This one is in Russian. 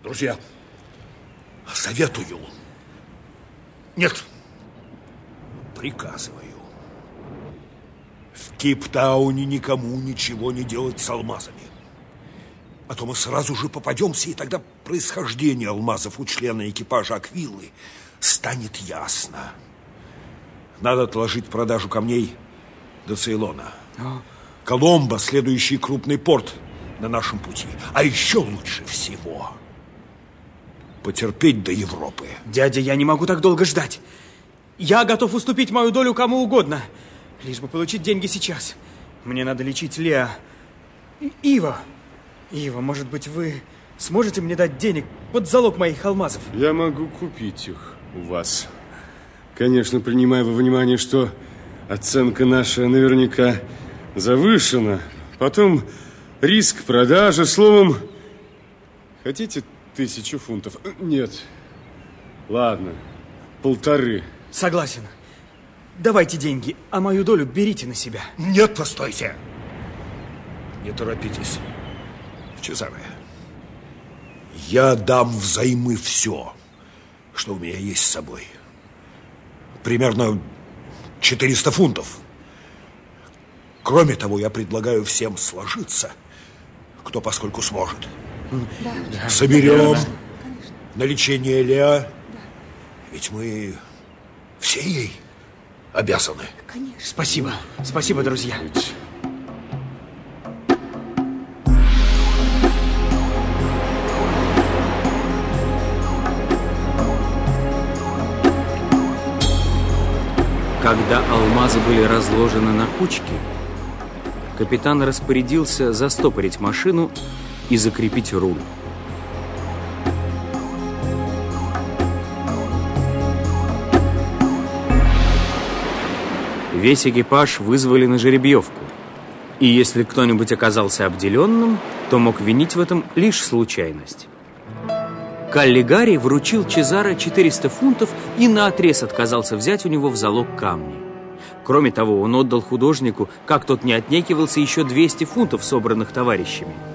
Друзья, советую. Нет, приказываю. В Кейптауне никому ничего не делать с алмазами. А то мы сразу же попадемся, и тогда происхождение алмазов у члена экипажа Аквилы станет ясно. Надо отложить продажу камней до Цейлона. Коломбо – следующий крупный порт на нашем пути. А еще лучше всего потерпеть до Европы. Дядя, я не могу так долго ждать. Я готов уступить мою долю кому угодно, лишь бы получить деньги сейчас. Мне надо лечить Леа. Ива, может быть, вы сможете мне дать денег под залог моих алмазов? Я могу купить их у вас. Конечно, принимая во внимание, что оценка наша наверняка завышена. Потом риск продажи. Словом, хотите 1000 фунтов? Нет. Ладно, 1500. Согласен. Давайте деньги, а мою долю берите на себя. Нет, постойте. Не торопитесь, Чезаре. Я дам взаймы все, что у меня есть с собой. Примерно 400 фунтов. Кроме того, я предлагаю всем сложиться, кто поскольку сможет. Да. Соберем на лечение Леа. Ведь мы все ей обязаны. Конечно. Спасибо. Спасибо, друзья. Когда алмазы были разложены на кучки, капитан распорядился застопорить машину и закрепить руль. Весь экипаж вызвали на жеребьевку, и если кто-нибудь оказался обделенным, то мог винить в этом лишь случайность. Каллигари вручил Чезаре 400 фунтов и наотрез отказался взять у него в залог камни. Кроме того, он отдал художнику, как тот не отнекивался, еще 200 фунтов, собранных товарищами.